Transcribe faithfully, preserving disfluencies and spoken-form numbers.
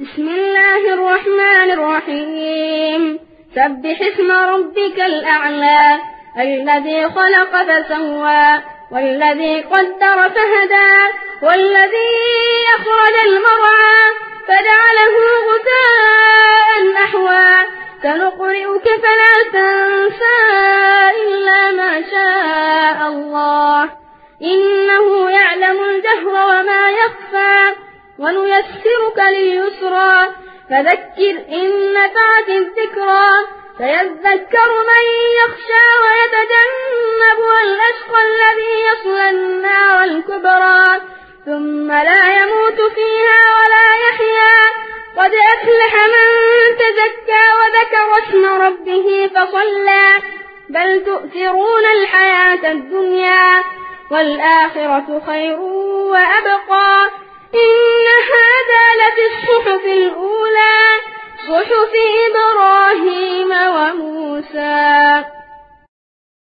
بسم الله الرحمن الرحيم سبح اسم ربك الأعلى الذي خلق فسوى والذي قدر فهدى والذي أخرج المرعى فجعله غثاء أحوى سنقرئك فلا تنسى إلا ما شاء الله إنه يعلم الجهر وما يخفى ونيسرك لليسرى فذكر إن نفعت الذكرى سيذكر من يخشى ويتجنبها الأشقى الذي يصلى النار الكبرى ثم لا يموت فيها ولا يحيا قد أفلح من تزكى وذكر اسم ربه فصلى بل تؤثرون الحياة الدنيا والآخرة خير وأبقى إن هذا لفي الصحف الأولى صحف إبراهيم